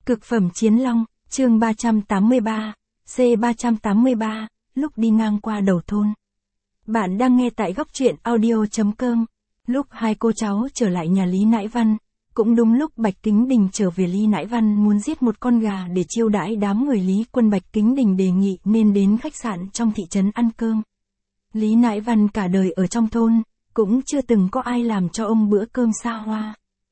Cực phẩm chiến long, chương 383, C383, lúc đi ngang qua đầu thôn. Bạn đang nghe tại góc truyện audio.com. Lúc hai cô cháu trở lại nhà Lý Nãi Văn, cũng đúng lúc Bạch Kính Đình trở về. Lý Nãi Văn muốn giết một con gà để chiêu đãi đám người Lý Quân. Bạch Kính Đình đề nghị nên đến khách sạn trong thị trấn ăn cơm. Lý Nãi Văn cả đời ở trong thôn, cũng chưa từng có ai làm cho ông bữa cơm xa hoa.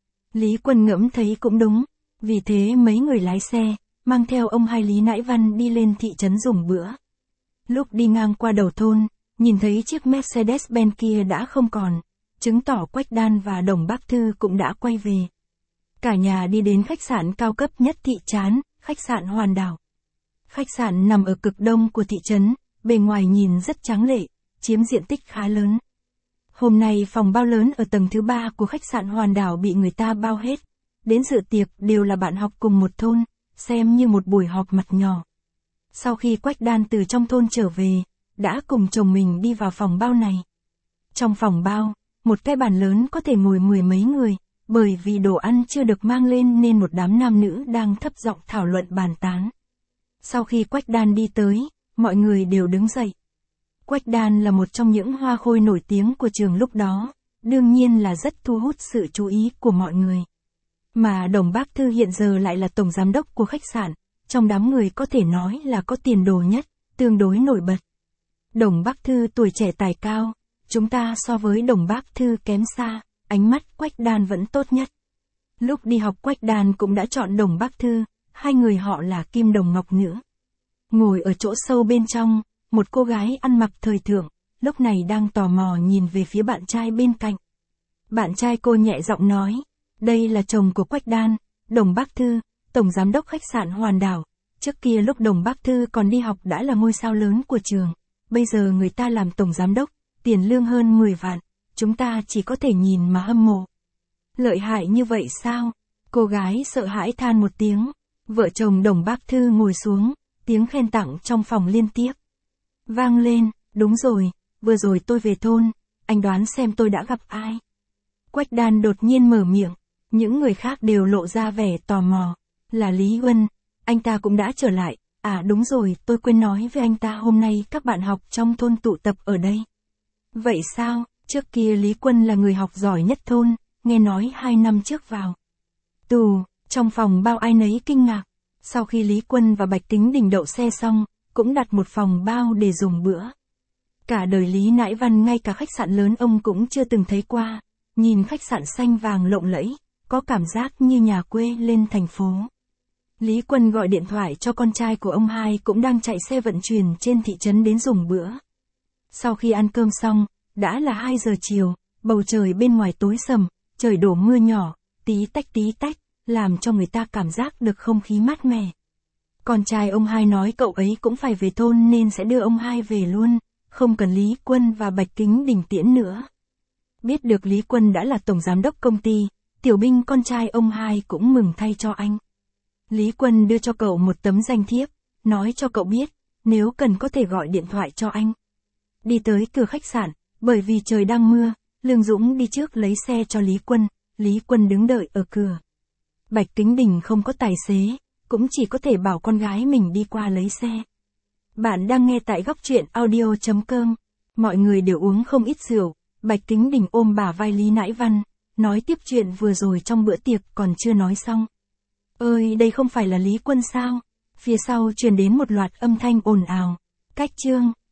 Lý Quân ngẫm thấy cũng đúng, vì thế mấy người lái xe, mang theo ông hai Lý Nãi Văn đi lên thị trấn dùng bữa. Lúc đi ngang qua đầu thôn, nhìn thấy chiếc Mercedes-Benz kia đã không còn, chứng tỏ Quách Đan và Đồng Bác Thư cũng đã quay về. Cả nhà đi đến khách sạn cao cấp nhất thị trấn, khách sạn Hoàn Đảo. Khách sạn nằm ở cực đông của thị trấn, bề ngoài nhìn rất tráng lệ, chiếm diện tích khá lớn. Hôm nay phòng bao lớn ở tầng thứ 3 của khách sạn Hoàn Đảo bị người ta bao hết. Đến dự tiệc đều là bạn học cùng một thôn, xem như một buổi họp mặt nhỏ. Sau khi Quách Đan từ trong thôn trở về, đã cùng chồng mình đi vào phòng bao này. Trong phòng bao, một cái bàn lớn có thể ngồi mười mấy người, bởi vì đồ ăn chưa được mang lên nên một đám nam nữ đang thấp giọng thảo luận bàn tán. Sau khi Quách Đan đi tới, mọi người đều đứng dậy. Quách Đan là một trong những hoa khôi nổi tiếng của trường lúc đó, đương nhiên là rất thu hút sự chú ý của mọi người. Mà Đồng Bác Thư hiện giờ lại là tổng giám đốc của khách sạn, trong đám người có thể nói là có tiền đồ nhất, tương đối nổi bật. Đồng Bác Thư tuổi trẻ tài cao, chúng ta so với Đồng Bác Thư kém xa, ánh mắt Quách Đan vẫn tốt nhất. Lúc đi học Quách Đan cũng đã chọn Đồng Bác Thư, hai người họ là kim đồng ngọc nữ. Ngồi ở chỗ sâu bên trong, một cô gái ăn mặc thời thượng, lúc này đang tò mò nhìn về phía bạn trai bên cạnh. Bạn trai cô nhẹ giọng nói, đây là chồng của Quách Đan, Đồng Bác Thư, tổng giám đốc khách sạn Hoàn Đảo. Trước kia lúc Đồng Bác Thư còn đi học đã là ngôi sao lớn của trường, bây giờ người ta làm tổng giám đốc, tiền lương hơn 10 vạn, chúng ta chỉ có thể nhìn mà hâm mộ. Lợi hại như vậy sao? Cô gái sợ hãi than một tiếng. Vợ chồng Đồng Bác Thư ngồi xuống, tiếng khen tặng trong phòng liên tiếp vang lên. Đúng rồi, vừa rồi tôi về thôn, anh đoán xem tôi đã gặp ai? Quách Đan đột nhiên mở miệng, những người khác đều lộ ra vẻ tò mò. Là Lý Huân, anh ta cũng đã trở lại. À đúng rồi, tôi quên nói với anh ta hôm nay các bạn học trong thôn tụ tập ở đây. Vậy sao? Trước kia Lý Quân là người học giỏi nhất thôn, nghe nói 2 năm trước vào tù. Trong phòng bao ai nấy kinh ngạc. Sau khi Lý Quân và Bạch Kính Đình đậu xe xong, cũng đặt một phòng bao để dùng bữa. Cả đời Lý Nãi Văn ngay cả khách sạn lớn ông cũng chưa từng thấy qua. Nhìn khách sạn xanh vàng lộng lẫy, có cảm giác như nhà quê lên thành phố. Lý Quân gọi điện thoại cho con trai của ông hai cũng đang chạy xe vận chuyển trên thị trấn đến dùng bữa. Sau khi ăn cơm xong, đã là 2 giờ chiều, bầu trời bên ngoài tối sầm, trời đổ mưa nhỏ, tí tách, làm cho người ta cảm giác được không khí mát mẻ. Con trai ông hai nói cậu ấy cũng phải về thôn nên sẽ đưa ông hai về luôn, không cần Lý Quân và Bạch Kính Đình tiễn nữa. Biết được Lý Quân đã là tổng giám đốc công ty, Tiểu Binh con trai ông hai cũng mừng thay cho anh. Lý Quân đưa cho cậu một tấm danh thiếp, nói cho cậu biết, nếu cần có thể gọi điện thoại cho anh. Đi tới cửa khách sạn, bởi vì trời đang mưa, Lương Dũng đi trước lấy xe cho Lý Quân đứng đợi ở cửa. Bạch Kính Đình không có tài xế, cũng chỉ có thể bảo con gái mình đi qua lấy xe. Bạn đang nghe tại góc truyện audio.com. Mọi người đều uống không ít rượu, Bạch Kính Đình ôm bả vai Lý Nãi Văn, nói tiếp chuyện vừa rồi trong bữa tiệc còn chưa nói xong. Ơi, đây không phải là Lý Quân sao? Phía sau truyền đến một loạt âm thanh ồn ào. Cách chương.